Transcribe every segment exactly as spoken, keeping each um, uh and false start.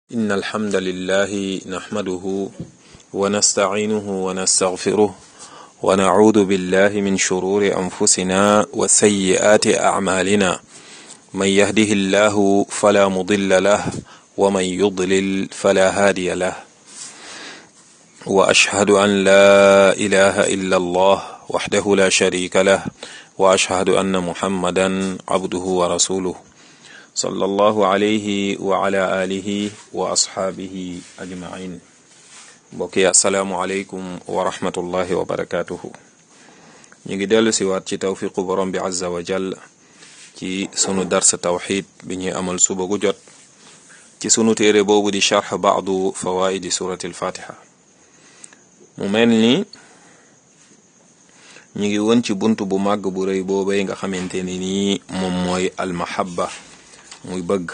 إن الحمد لله نحمده ونستعينه ونستغفره ونعوذ بالله من شرور أنفسنا وسيئات أعمالنا من يهده الله فلا مضل له ومن يضلل فلا هادي له وأشهد أن لا إله إلا الله وحده لا شريك له وأشهد أن محمدا عبده ورسوله صلى الله عليه وعلى آله وأصحابه أجمعين. بوكي السلام عليكم ورحمة الله وبركاته. نيجي دلو سوات ci tawfiqu borom bi azza wa jall ci sunu dars tawhid bi ñuy amal suba gu jot ci sunu téere boobu di sharh ba'du fawaidi surati al-fatiha. mu mel ni ñi ngi woon ci buntu bu màgg bu rëy boobay nga xamante ni nii moom mooy al mahabba muy bëgg.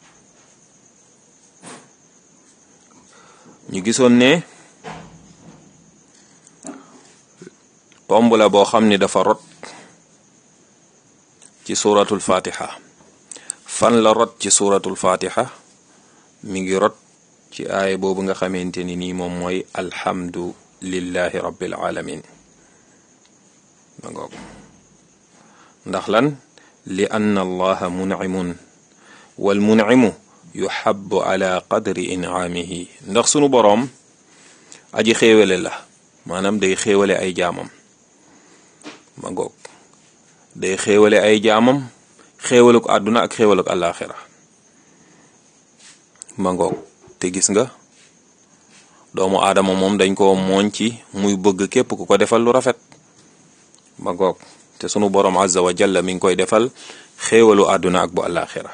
ñu gisoon ne tomb la boo xam ni dafa rot ci suratul fatiha. fan la rot ci suratul fatiha? mi ngi rot ci aaya boobu nga xamante ni nii moom mooy alhamdu lillahi rabbil alamin. ma ngoog ndax lan li anna allaha mun'imun wal mun'imu yuhabbu ala qadri in'amihi. ndax sunu boroom aji xéewale la, maanaam day xéewale ay jaamam. ma ngoog day xéewale ay jaamam, xéewaluk àdduna ak xéewaluk àllaaxira. ma ngoog te gis nga doomu aadama moom dañ ko mooñ ci muy bëgg képp ku ko defal lu rafet. ma ngoog te sunu boroom azza wa jalla mi ngi koy defal xéewalu àdduna ak bu àllaaxira.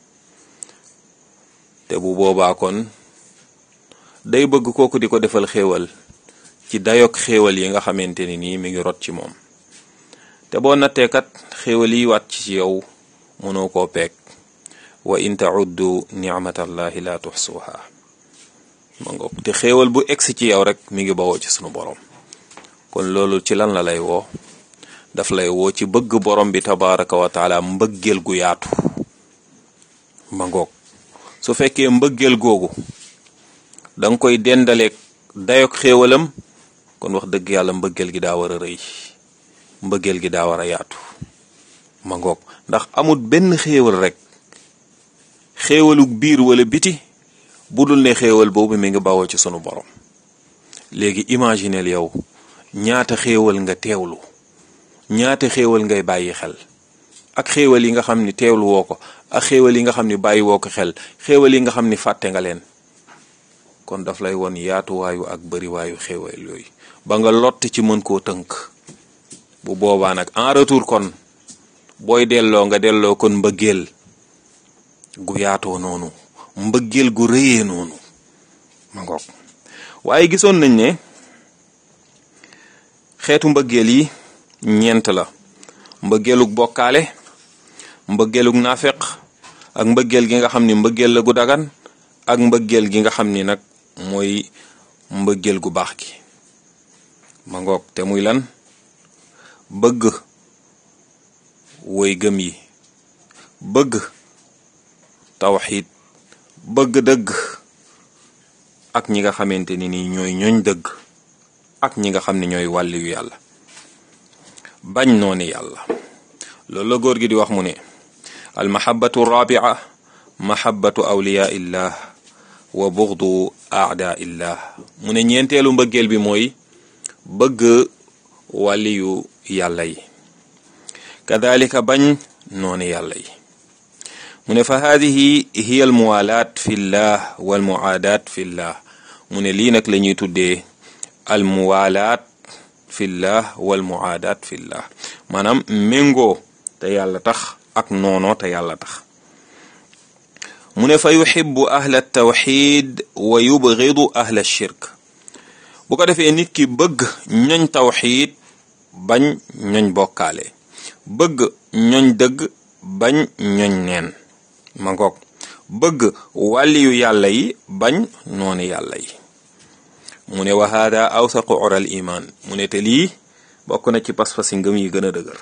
te bu boobaa kon day bëgg kooku di ko defal xéewal ci dayok xéewal yi nga xamante ni nii mi ngi rot ci moom. te boo nattee kat xéewal yi wàcc ci yow mënoo koo peeg. wa in ta'uddu ni'matallahi la tuhsuha. ma ngoog te xéewal bu egsi ci yow rek mi ngi bawoo ci sunu borom. kon loolu ci lan la lay woo? daf lay woo ci bëgg borom bi tabaraka wa taala mbëggeel gu yaatu. ma ngoog su fekkee mbëggeel googu danga koy dendaleeg dayok xéewalam, kon wax dëgg yàlla mbëggeel gi daa war a rëy, mbëggeel gi daa war a yaatu. ma ngoog ndax amul benn xéewal rek, xéewaluk biir wala biti, budul ne xéewal boobu mi ngi bawoo ci sunu borom. léegi imagineel yow ñaata xéewal nga teewlu, ñaata xéewal ngay bàyyi xel, ak xéewal yi nga xam ni teewlu woo ko, ak xéewal yi nga xam ni bàyyi woo ko xel, xéewal yi nga xam ni fàtte nga leen. kon daf lay won yaatuwaayu ak bariwaayu xéewal yooyu ba nga lott ci mën koo tënk. bu boobaa nag en retour kon booy delloo nga delloo kon mbëggeel gu yaatoo noonu, mbëggeel gu rëyee noonu. ma ngoog waaye gisoon nañ ne xeetu mbëggeel yi ñeent la: mbëggeelug bokkaale, mbëggeelug naafeq, ak mbëggeel gi nga xam ni mbëggeel la gu dagan, ak mbëggeel gi nga xam ni nag mooy mbëggeel gu baax gi. ma ngoog te muy lan? bëgg woy gëm yi, bëgg tawxiid, bëgg dëgg, ak ñi nga xamante ni nii ñooy ñooñ dëgg, ak ñi nga xam ne ñooy wàlli yu yàlla, bañ noonu yàlla. loolu la góor gi di wax mu ne al mahabbatu rabia mahabbatu awliya illah wa bughdu aada illah. mu ne ñeenteelu mbëggeel bi mooy bëgg wàlli yu yàlla yi, kadhalika bañ noonu yàlla yi. mu ne fa haadihi hiya al muwalaat fi llah wal muaadaat fi llah. mu ne lii nag la ñuy tuddee al muwalaat fi llah wal muaadaat fi llah, maanaam méngoo te yàlla tax ak noonoo te yàlla tax. mu ne fa yuhibbu ahla tawxid wa yubghidu ahla shirk. bu ko defee nit ki bëgg ñoñ tawxid bañ ñoñ bokkaale, bëgg ñoñ dëgg bañ ñoñ neen. ma ngoog bëgg wàlliyu yàlla yi bañ noonu yàlla yi. mu ne wa hada awsaqu ural iman. mu ne te lii bokk na ci pas-pasi ngëm yi gën a dëgër.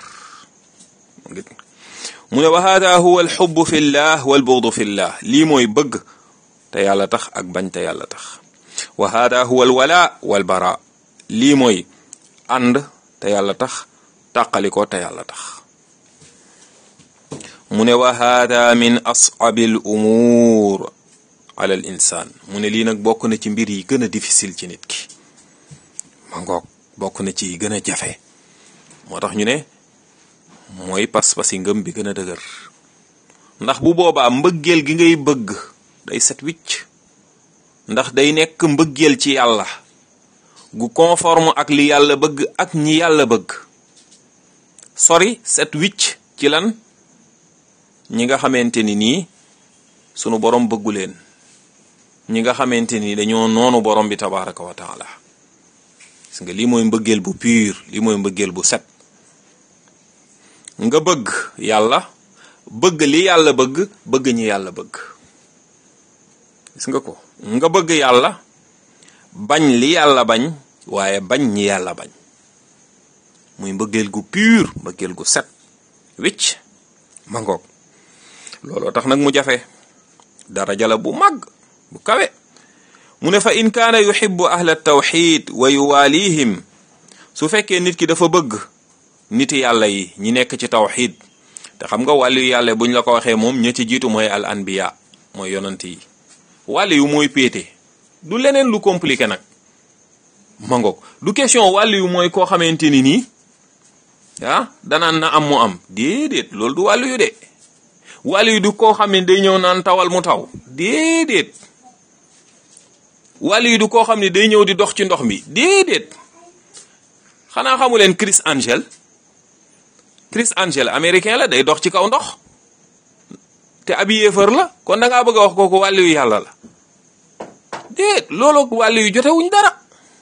mu ne wa hada huwa alxubbu fi llah wal bughdu fi llah. lii mooy bëgg te yàlla tax ak bañ te yàlla tax. wa hada huwa al wala wal bara lii mooy ànd te yàlla tax tàqalikoo te yàlla tax. mu ne wa hada min as'abil umuur ala al insaan mu ne lii nag bokk na ci mbir yi gën a difficile ci nit ki ma ngoog bokk na ci yi gën a jafe moo tax ñu ne mooy pas-pas yi ngëm bi gën a dëgër ndax bu boobaa mbëggeel gi ngay bëgg day set wicc ndax day nekk mbëggeel ci yàlla gu conforme ak li yàlla bëgg ak ñi yàlla bëgg sori set wicc ci lan ñi nga xamante ni nii sunu borom bëggu leen ñi nga xamante ni dañoo noonu borom bi tabaraka wa taala gis nga lii mooy mbëggeel bu pur lii mooy mbëggeel bu set nga bëgg yàlla bëgg li yàlla bëgg bëgg ñi yàlla bëgg gis nga ko nga bëgg yàlla bañ li yàlla bañ waaye bañ ñi yàlla bañ muy mbëggeel gu pur mbëggeel gu set wicc ma ngoog looloo tax nag mu jafe daraja la bu mag bu kawe mu ne fa in kaana yuhibbu ahla tawxid wa yuwaalihim su fekkee nit ki dafa bëgg niti yàlla yi ñi nekk ci tawxid te xam nga wàllu yàlla buñ la ko waxee moom ña ci jiitu mooy al anbiya mooy yonant yi wàllu yu mooy péete du leneen lu compliqué nag ma ngoog du question wàllu yu mooy koo xamante ni nii ah danaan na am mu am déedéet loolu du wàllu yu de wàllu yu du koo xam ne day ñëw naan tawal mu taw déedéet wàllu yu du koo xam ne day ñëw di dox ci ndox mi déedéet xanaa xamu leen Chris Angel Chris Angel américain la day dox ci kaw ndox te ab yéefar la kon da ngaa bëgg a wax kooku wàllu yu yàlla la déet loolu ak wàllu yu jotewuñ dara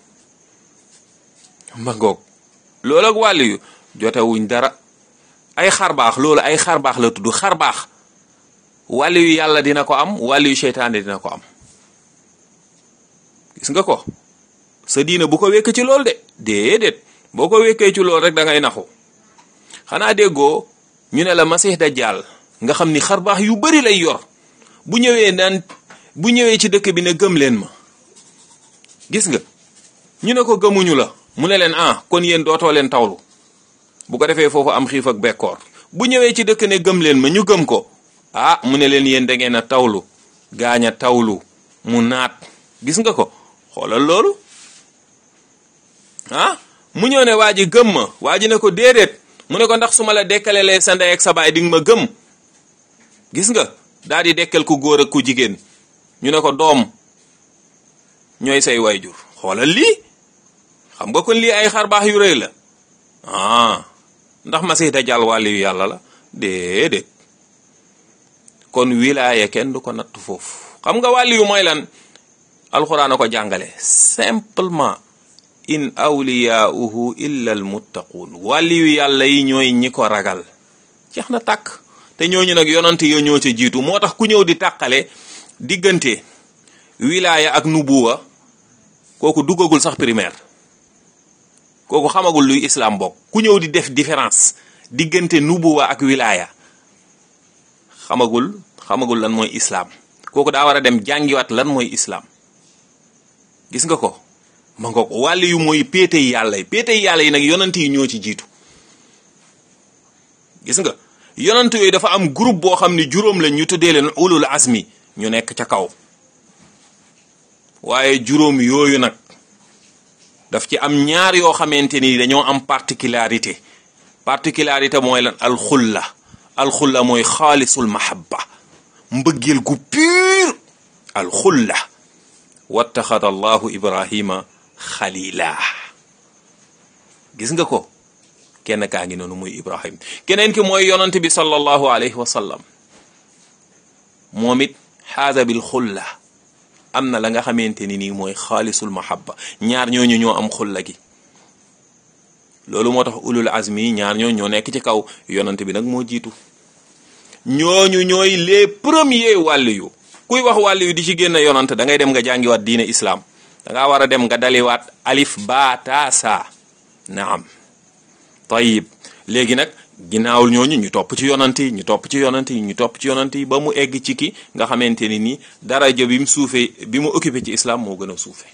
ma ngoog loolu ak wàllu yu jotewuñ dara ay xarbaax loolu ay xarbaax la tudd xarbaax wàllu yu yàlla dina ko am wàllu yu seytaane dina ko am gis nga ko sa diina bu ko wekk ci loolu de déedéet boo ko wekkee ci loolu rek da ngay naxu xanaa déggoo ñu ne la masih dajjal nga xam ni xarbaax yu bari lay yor bu ñëwee naan bu ñëwee ci dëkk bi ne gëm leen ma gis nga ñu ne ko gëmuñu la mu ne leen ah kon yéen dootoo leen tawlu bu ko defee foofu am xiif ak bekkoor bu ñëwee ci dëkk ne gëm leen ma ñu gëm ko ah mu ne leen yéen da ngeen a tawlu gaañ a tawlu mu naat gis nga ko xoolal loolu ah mu ñëw ne waa ji gëm ma waa ji ne ko déedéet mu ne ko ndax su ma la dekkalelee sa ndey ak sa baay di nga ma gëm gis nga daal di dekkel ku góor ak ku jigéen ñu ne ko doom ñooy say wayjur xoolal lii xam nga kon lii ay xar baax yu rëy la ah ndax Masiix Dajjal wàlli yu yàlla la déedéet kon wilaaya kenn du ko natt foofu xam nga wàlli yu mooy lan alxuraan a ko jàngale simplement in awliyaa'uhu illa almuttaquun wàlli yu yàlla yi ñooy ñi ko ragal jeex na tàkk te ñooñu nag yonante yo ñoo ca jiitu moo tax ku ñëw di tàqale diggante wilaaya ak nubuwa kooku duggagul sax primaire kooku xamagul luy islam bokk ku ñëw di def différence diggante nubuwa ak wilaaya xamagul xamagul lan mooy islam kooku daa war a dem jàngiwaat lan mooy islam gis nga ko ma nga ko wàll yu mooy péete yi yàlla yi péete yi yàlla yi nag yonant yi ñoo ci jiitu gis nga yonant yooyu dafa am groupe boo xam ne juróom lañ ñu tuddee leen ulul azmi ñu nekk ca kaw waaye juróom yooyu nag daf ci am ñaar yoo xamante ni dañoo am particularité particularité mooy lan alxulla alxulla mooy xaalisul mahabba mbëggeel gu pur alxulla wattaxada allahu ibrahima xalila gis nga ko kenn kaa ngi noonu muy ibrahim keneen ki mooy yonent bi sallallahu alayhi wa sallam moom it xaasa bil xulla am na la nga xamante ni nii mooy xaalisul mahabba ñaar ñooñu ñoo am xulla gi loolu moo tax ulul azmi ñaar ñooñu ñoo nekk ci kaw yonent bi nag moo jiitu ñooñu ñooy les premiers wàllu yu kuy wax wàllu yu di ci génn yonent da ngay dem nga jàngiwaat diine islam da ngaa war a dem nga daliwaat alif ba ta sa naam tayib léegi nag ginnaawul ñooñu ñu topp ci yonant yi ñu topp ci yonant yi ñu topp ci yonant yi ba mu egg ci ki nga xamante ni nii daraja bi mu suufee bi mu occupé ci islam moo gën a suufee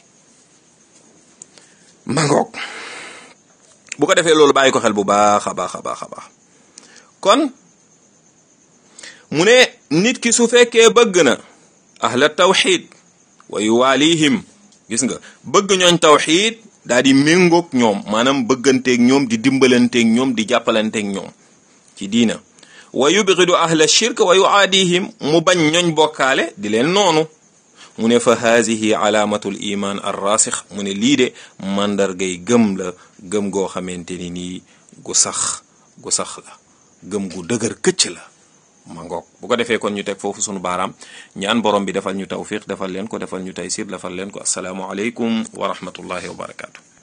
mangoog bu ko defee loolu bàyyi ko xel bu baax a baax a baax a baax kon mu ne nit ki su fekkee bëgg na ahla tawxid wa yuwaalihim gis nga bëgg ñooñ tawxid daal di méngoog ñoom maanaam bëgganteeg ñoom di dimbalanteeg ñoom di jàppalanteeg ñoom ci diina wa yubgidu ahla shirk wa yuaadihim mu bañ ñooñ bokkaale di leen noonu mu ne fa haadihi alaamatul iman ar rasix mu ne lii de màndargay gëm la gëm goo xamante ni nii gu sax gu sax la gëm gu dëgër këcc la ma ngoog bu ko defee kon ñu teg foofu sunu baaraam ñaan borom bi defal ñu tawfiq defal leen ko defal ñu taysir defal leen ko asalaamu aleykum wa rahmatullahi wa barakaatu.